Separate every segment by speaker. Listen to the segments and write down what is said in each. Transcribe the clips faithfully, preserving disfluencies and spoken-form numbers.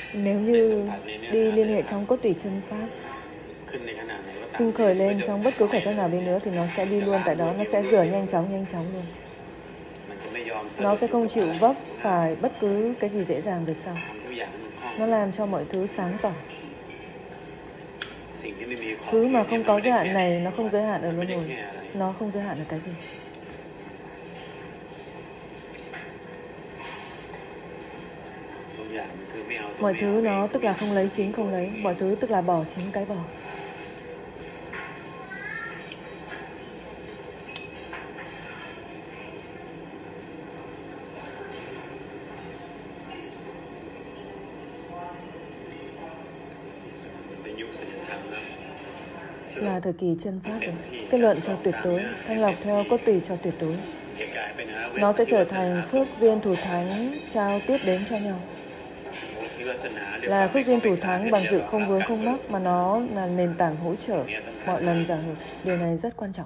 Speaker 1: Nếu như đi liên hệ trong cốt tủy chân pháp, sinh khởi lên trong bất cứ khoảnh khắc nào đi nữa thì nó sẽ đi luôn tại đó, nó sẽ rửa nhanh chóng, nhanh chóng luôn. Nó sẽ không chịu vấp phải bất cứ cái gì dễ dàng về sau. Nó làm cho mọi thứ sáng tỏ. Thứ mà không có giới hạn này, nó không giới hạn ở luân hồi. Nó không giới hạn ở cái gì. Mọi thứ nó tức là không lấy chính không lấy. Mọi thứ tức là bỏ chính cái bỏ. Là thời kỳ chân pháp rồi. Kết luận cho tuyệt đối, thanh lọc theo cốt tủy cho tuyệt đối. Nó sẽ trở thành phước viên thủ thắng trao tiếp đến cho nhau. Là phước viên thủ thắng bằng sự không vướng không mắc, mà nó là nền tảng hỗ trợ mọi lần giả hợp. Điều này rất quan trọng.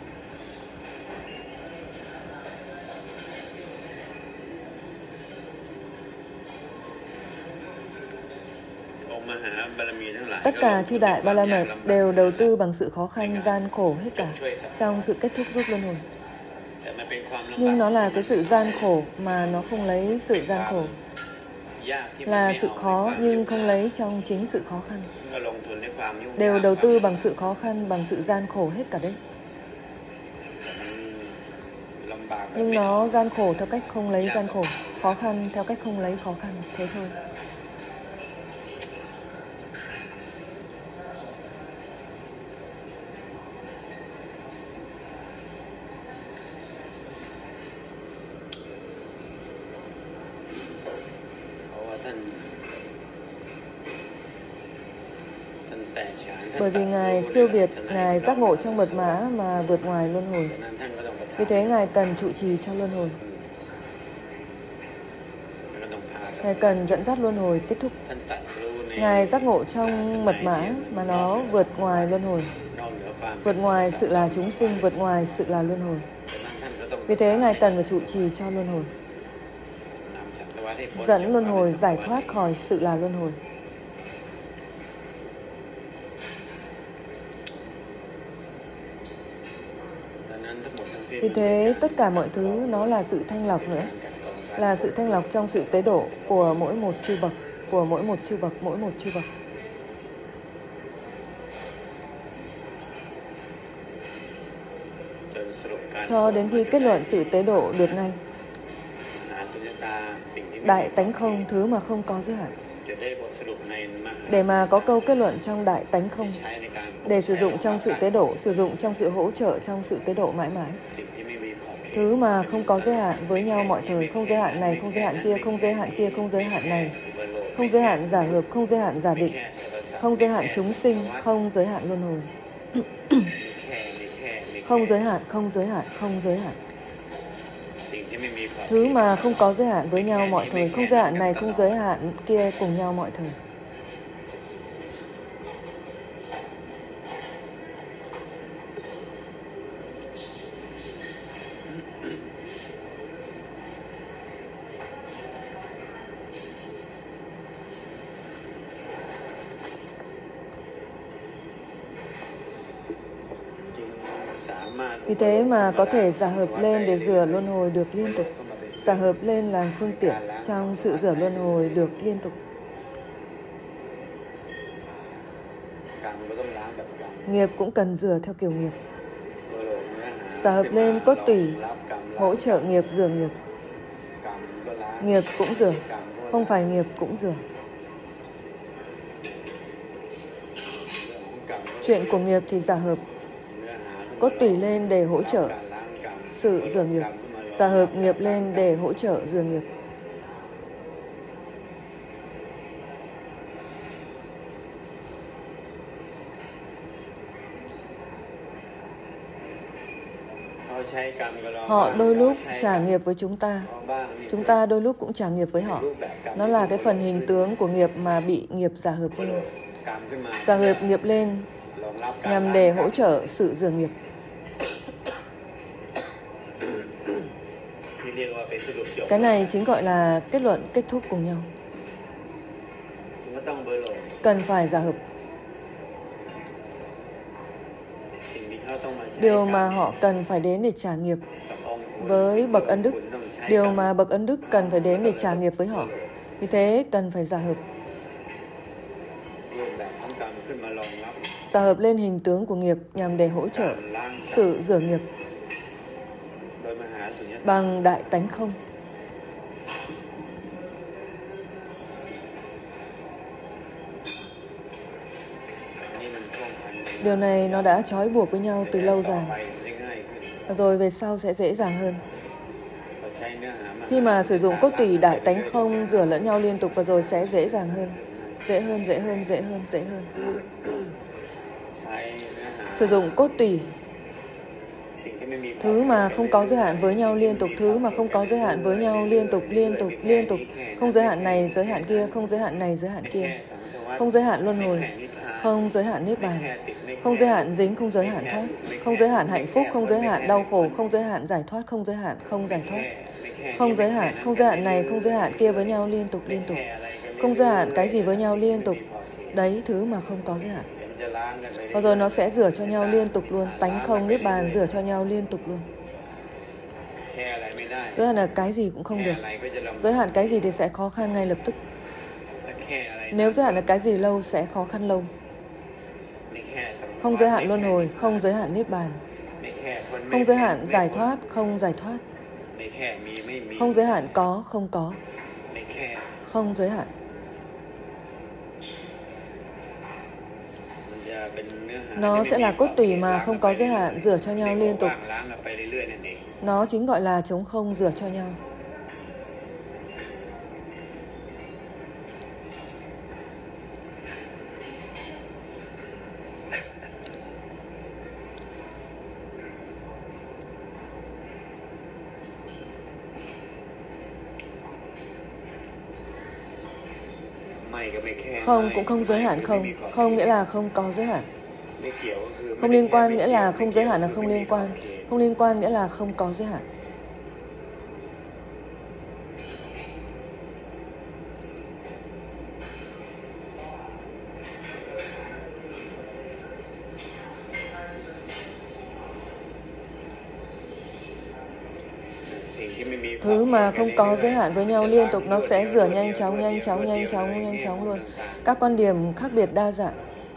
Speaker 1: Tất cả chư đại ba la mật đều đầu tư bằng sự khó khăn, gian khổ hết cả trong sự kết thúc giúp luân hồi. Nhưng nó là cái sự gian khổ mà nó không lấy sự gian khổ. Là sự khó nhưng không lấy trong chính sự khó khăn. Đều đầu tư bằng sự khó khăn, bằng sự gian khổ hết cả đấy. Nhưng nó gian khổ theo cách không lấy gian khổ, khó khăn theo cách không lấy khó khăn, thế thôi. Bởi vì Ngài siêu việt, Ngài giác ngộ trong mật mã mà vượt ngoài luân hồi. Vì thế Ngài cần trụ trì cho luân hồi. Ngài cần dẫn dắt luân hồi kết thúc. Ngài giác ngộ trong mật mã mà nó vượt ngoài luân hồi. Vượt ngoài sự là chúng sinh, vượt ngoài sự là luân hồi. Vì thế Ngài cần phải trụ trì cho luân hồi. Dẫn luân hồi giải thoát khỏi sự là luân hồi. Vì thế tất cả mọi thứ nó là sự thanh lọc nữa. Là sự thanh lọc trong sự tế độ của mỗi một chư bậc, của mỗi một chư bậc, mỗi một chư bậc. Cho đến khi kết luận sự tế độ được ngay. Đại tánh không, thứ mà không có giới hạn. Để mà có câu kết luận trong đại tánh không, để sử dụng trong sự tế độ, sử dụng trong sự hỗ trợ trong sự tế độ mãi mãi. Thứ mà không có giới hạn với nhau mọi thời, không giới hạn này, không giới hạn kia, không giới hạn kia, không giới hạn này, không giới hạn giả hợp, không giới hạn giả định, không giới hạn chúng sinh, không giới hạn luân hồi. Không giới hạn, không giới hạn, không giới hạn. Thứ mà không có giới hạn với nhau mọi thời, không giới hạn này, không giới hạn kia cùng nhau mọi thời. Vì thế mà có thể giả hợp lên để rửa luân hồi được liên tục. Giả hợp lên là phương tiện trong sự rửa luân hồi được liên tục. Nghiệp cũng cần rửa theo kiểu nghiệp. Giả hợp lên cốt tủy, hỗ trợ nghiệp rửa nghiệp. Nghiệp cũng rửa, không phải nghiệp cũng rửa. Chuyện của nghiệp thì giả hợp cốt tủy lên để hỗ trợ sự rửa nghiệp. Giả hợp nghiệp lên để hỗ trợ rửa nghiệp. Họ đôi lúc trả nghiệp với chúng ta, chúng ta đôi lúc cũng trả nghiệp với họ. Nó là cái phần hình tướng của nghiệp mà bị nghiệp giả hợp lên. Giả hợp nghiệp lên nhằm để hỗ trợ sự rửa nghiệp. Cái này chính gọi là kết luận kết thúc cùng nhau. cần phải giả hợp. Điều mà họ cần phải đến để trả nghiệp với bậc ân đức, điều mà bậc ân đức cần phải đến để trả nghiệp với họ. Vì thế cần phải giả hợp. Giả hợp lên hình tướng của nghiệp nhằm để hỗ trợ sự rửa nghiệp bằng đại tánh không. Điều này nó đã trói buộc với nhau từ lâu dài, rồi về sau sẽ dễ dàng hơn. Khi mà sử dụng cốt tủy đại tánh không rửa lẫn nhau liên tục và rồi sẽ dễ dàng hơn. Dễ hơn, dễ hơn, dễ hơn, dễ hơn. Sử dụng cốt tủy, thứ mà không có giới hạn với nhau liên tục, thứ mà không có giới hạn với nhau liên tục, liên tục, liên tục. Không giới hạn này, giới hạn kia, không giới hạn này, giới hạn kia. Không giới hạn luân hồi, không giới hạn niết bàn. Không giới hạn dính, không giới hạn thoát. Không giới hạn hạnh phúc, không giới hạn đau khổ, không giới hạn giải thoát, không giới hạn, không giải thoát. Không giới hạn, không giới hạn này, không giới hạn kia với nhau liên tục, liên tục. Không giới hạn cái gì với nhau liên tục. Đấy, thứ mà không có giới hạn. Và rồi nó sẽ rửa cho nhau liên tục luôn. Tánh không, niết bàn rửa cho nhau liên tục luôn. Giới hạn là cái gì cũng không được. Giới hạn cái gì thì sẽ khó khăn ngay lập tức. Nếu giới hạn là cái gì lâu sẽ khó khăn lâu. Không giới hạn luân hồi, không giới hạn niết bàn. Không giới hạn giải thoát, không giải thoát. Không giới hạn có, không có. Không giới hạn. Nó sẽ là cốt tủy mà không có giới hạn, rửa cho nhau liên tục. Nó chính gọi là trống không rửa cho nhau. Không cũng không giới hạn không. Không nghĩa là không có giới hạn. Không liên quan nghĩa là không giới hạn là không liên quan. Không liên quan nghĩa là không có giới hạn. Thứ mà không có giới hạn với nhau liên tục nó sẽ rửa nhanh chóng, nhanh chóng, nhanh chóng, nhanh chóng luôn. Các quan điểm khác biệt đa dạng.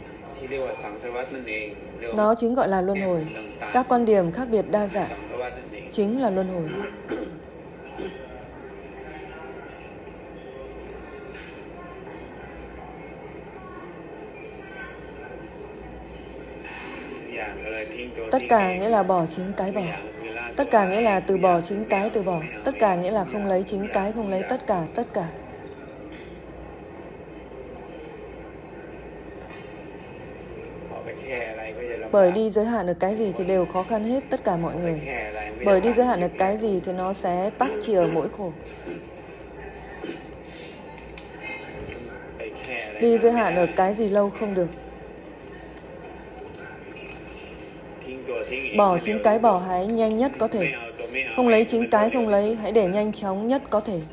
Speaker 1: Nó chính gọi là luân hồi. Các quan điểm khác biệt đa dạng chính là luân hồi. Tất cả nghĩa là bỏ chính cái bỏ. Tất cả nghĩa là từ bỏ chính cái từ bỏ. Tất cả nghĩa là không lấy chính cái không lấy. Tất cả, tất cả. Bởi đi giới hạn được cái gì thì đều khó khăn hết tất cả mọi người. Bởi đi giới hạn được cái gì thì nó sẽ tắc chìa mỗi khổ. Đi giới hạn được cái gì lâu không được. Bỏ chính cái bỏ hãy nhanh nhất có thể. Không lấy chính cái không lấy, hãy để nhanh chóng nhất có thể.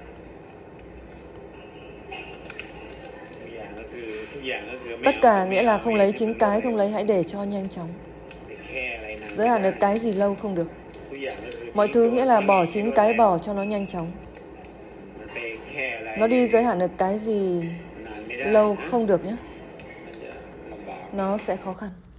Speaker 1: Tất cả nghĩa là không lấy chính cái không lấy, hãy để cho nhanh chóng. Giới hạn được cái gì lâu không được. Mọi thứ nghĩa là bỏ chính cái bỏ cho nó nhanh chóng. Nó đi giới hạn được cái gì lâu không được nhé. Nó sẽ khó khăn.